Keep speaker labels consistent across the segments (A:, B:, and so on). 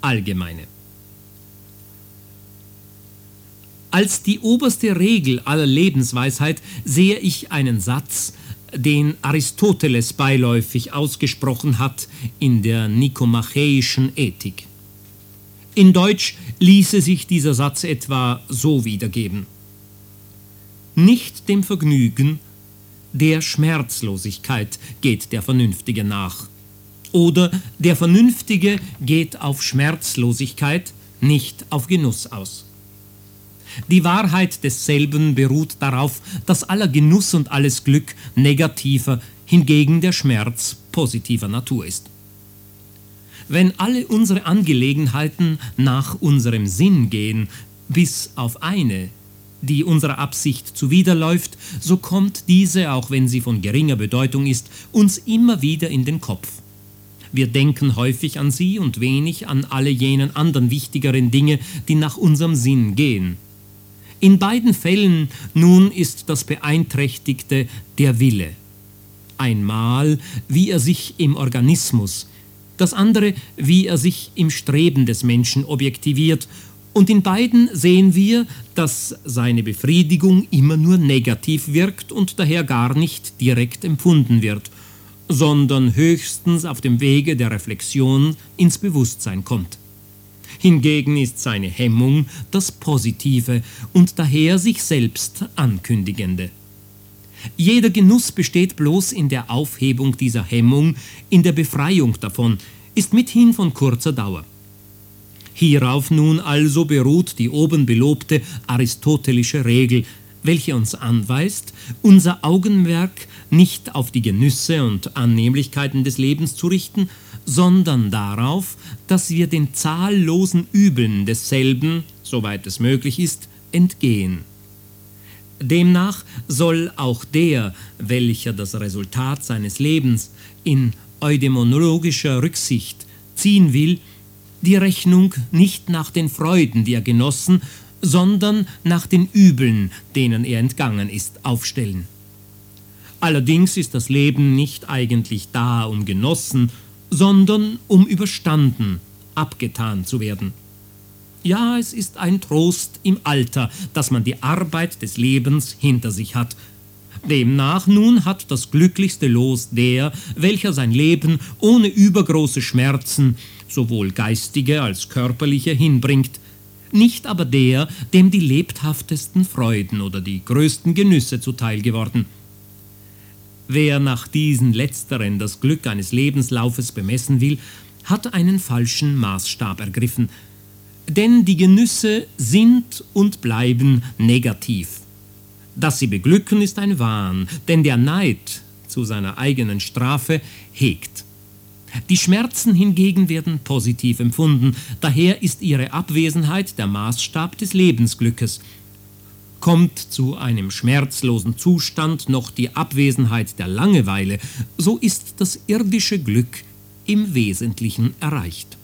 A: allgemeine. Als die oberste Regel aller Lebensweisheit sehe ich einen Satz, den Aristoteles beiläufig ausgesprochen hat in der nikomachäischen Ethik. In Deutsch ließe sich dieser Satz etwa so wiedergeben: Nicht dem Vergnügen, der Schmerzlosigkeit geht der Vernünftige nach. Oder der Vernünftige geht auf Schmerzlosigkeit, nicht auf Genuss aus. Die Wahrheit desselben beruht darauf, dass aller Genuss und alles Glück negativer, hingegen der Schmerz positiver Natur ist. Wenn alle unsere Angelegenheiten nach unserem Sinn gehen, bis auf eine, die unserer Absicht zuwiderläuft, so kommt diese, auch wenn sie von geringer Bedeutung ist, uns immer wieder in den Kopf. Wir denken häufig an sie und wenig an alle jenen anderen wichtigeren Dinge, die nach unserem Sinn gehen. In beiden Fällen nun ist das Beeinträchtigte der Wille. Einmal, wie er sich im Organismus, das andere, wie er sich im Streben des Menschen objektiviert, und in beiden sehen wir, dass seine Befriedigung immer nur negativ wirkt und daher gar nicht direkt empfunden wird, sondern höchstens auf dem Wege der Reflexion ins Bewusstsein kommt. Hingegen ist seine Hemmung das Positive und daher sich selbst ankündigende. Jeder Genuss besteht bloß in der Aufhebung dieser Hemmung, in der Befreiung davon, ist mithin von kurzer Dauer. Hierauf nun also beruht die oben belobte aristotelische Regel, welche uns anweist, unser Augenmerk nicht auf die Genüsse und Annehmlichkeiten des Lebens zu richten, sondern darauf, dass wir den zahllosen Übeln desselben, soweit es möglich ist, entgehen. Demnach soll auch der, welcher das Resultat seines Lebens in eudaimonologischer Rücksicht ziehen will, die Rechnung nicht nach den Freuden, die er genossen, sondern nach den Übeln, denen er entgangen ist, aufstellen. Allerdings ist das Leben nicht eigentlich da, um genossen, sondern um überstanden, abgetan zu werden. Ja, es ist ein Trost im Alter, dass man die Arbeit des Lebens hinter sich hat. Demnach nun hat das glücklichste Los der, welcher sein Leben ohne übergroße Schmerzen, sowohl geistige als körperliche, hinbringt, nicht aber der, dem die lebhaftesten Freuden oder die größten Genüsse zuteil geworden. Wer nach diesen letzteren das Glück eines Lebenslaufes bemessen will, hat einen falschen Maßstab ergriffen. Denn die Genüsse sind und bleiben negativ. Dass sie beglücken, ist ein Wahn, denn der Neid zu seiner eigenen Strafe hegt. Die Schmerzen hingegen werden positiv empfunden, daher ist ihre Abwesenheit der Maßstab des Lebensglückes. Kommt zu einem schmerzlosen Zustand noch die Abwesenheit der Langeweile, so ist das irdische Glück im Wesentlichen erreicht.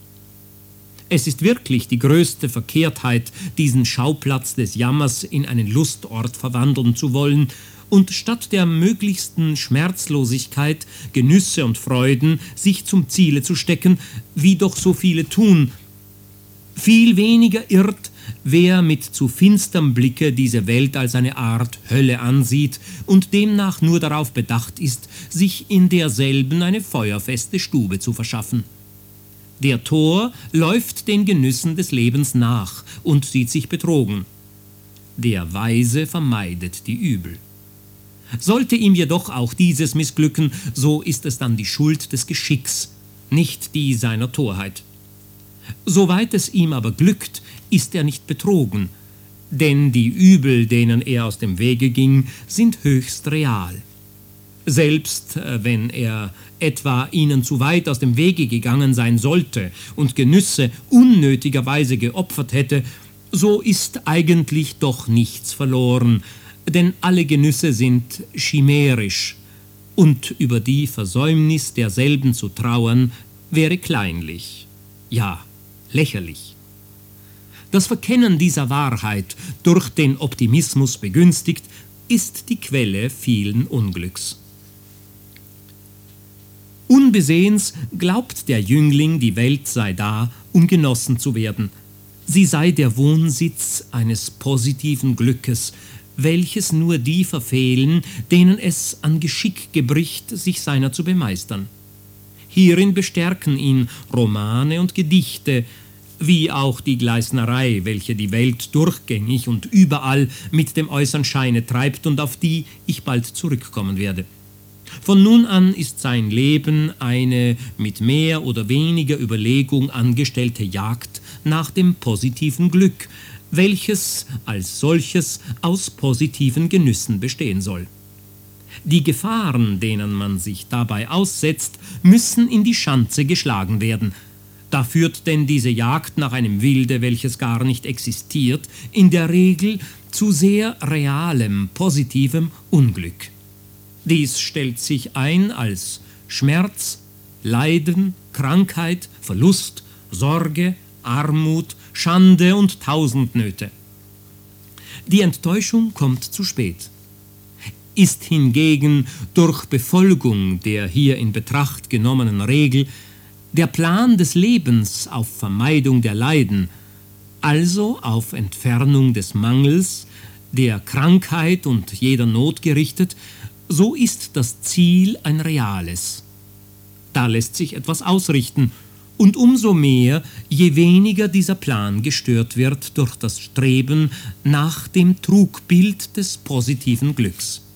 A: Es ist wirklich die größte Verkehrtheit, diesen Schauplatz des Jammers in einen Lustort verwandeln zu wollen und statt der möglichsten Schmerzlosigkeit, Genüsse und Freuden sich zum Ziele zu stecken, wie doch so viele tun. Viel weniger irrt, wer mit zu finsterem Blicke diese Welt als eine Art Hölle ansieht und demnach nur darauf bedacht ist, sich in derselben eine feuerfeste Stube zu verschaffen. Der Tor läuft den Genüssen des Lebens nach und sieht sich betrogen. Der Weise vermeidet die Übel. Sollte ihm jedoch auch dieses missglücken, so ist es dann die Schuld des Geschicks, nicht die seiner Torheit. Soweit es ihm aber glückt, ist er nicht betrogen, denn die Übel, denen er aus dem Wege ging, sind höchst real. Selbst wenn er etwa ihnen zu weit aus dem Wege gegangen sein sollte und Genüsse unnötigerweise geopfert hätte, so ist eigentlich doch nichts verloren, denn alle Genüsse sind chimärisch, und über die Versäumnis derselben zu trauern, wäre kleinlich, ja, lächerlich. Das Verkennen dieser Wahrheit, durch den Optimismus begünstigt, ist die Quelle vielen Unglücks. Unbesehens glaubt der Jüngling, die Welt sei da, um genossen zu werden. Sie sei der Wohnsitz eines positiven Glückes, welches nur die verfehlen, denen es an Geschick gebricht, sich seiner zu bemeistern. Hierin bestärken ihn Romane und Gedichte, wie auch die Gleisnerei, welche die Welt durchgängig und überall mit dem äußeren Scheine treibt und auf die ich bald zurückkommen werde. Von nun an ist sein Leben eine mit mehr oder weniger Überlegung angestellte Jagd nach dem positiven Glück, welches als solches aus positiven Genüssen bestehen soll. Die Gefahren, denen man sich dabei aussetzt, müssen in die Schanze geschlagen werden. Da führt denn diese Jagd nach einem Wilde, welches gar nicht existiert, in der Regel zu sehr realem, positivem Unglück. Dies stellt sich ein als Schmerz, Leiden, Krankheit, Verlust, Sorge, Armut, Schande und tausend Nöte. Die Enttäuschung kommt zu spät. Ist hingegen durch Befolgung der hier in Betracht genommenen Regel der Plan des Lebens auf Vermeidung der Leiden, also auf Entfernung des Mangels, der Krankheit und jeder Not gerichtet, so ist das Ziel ein reales. Da lässt sich etwas ausrichten, und umso mehr, je weniger dieser Plan gestört wird durch das Streben nach dem Trugbild des positiven Glücks.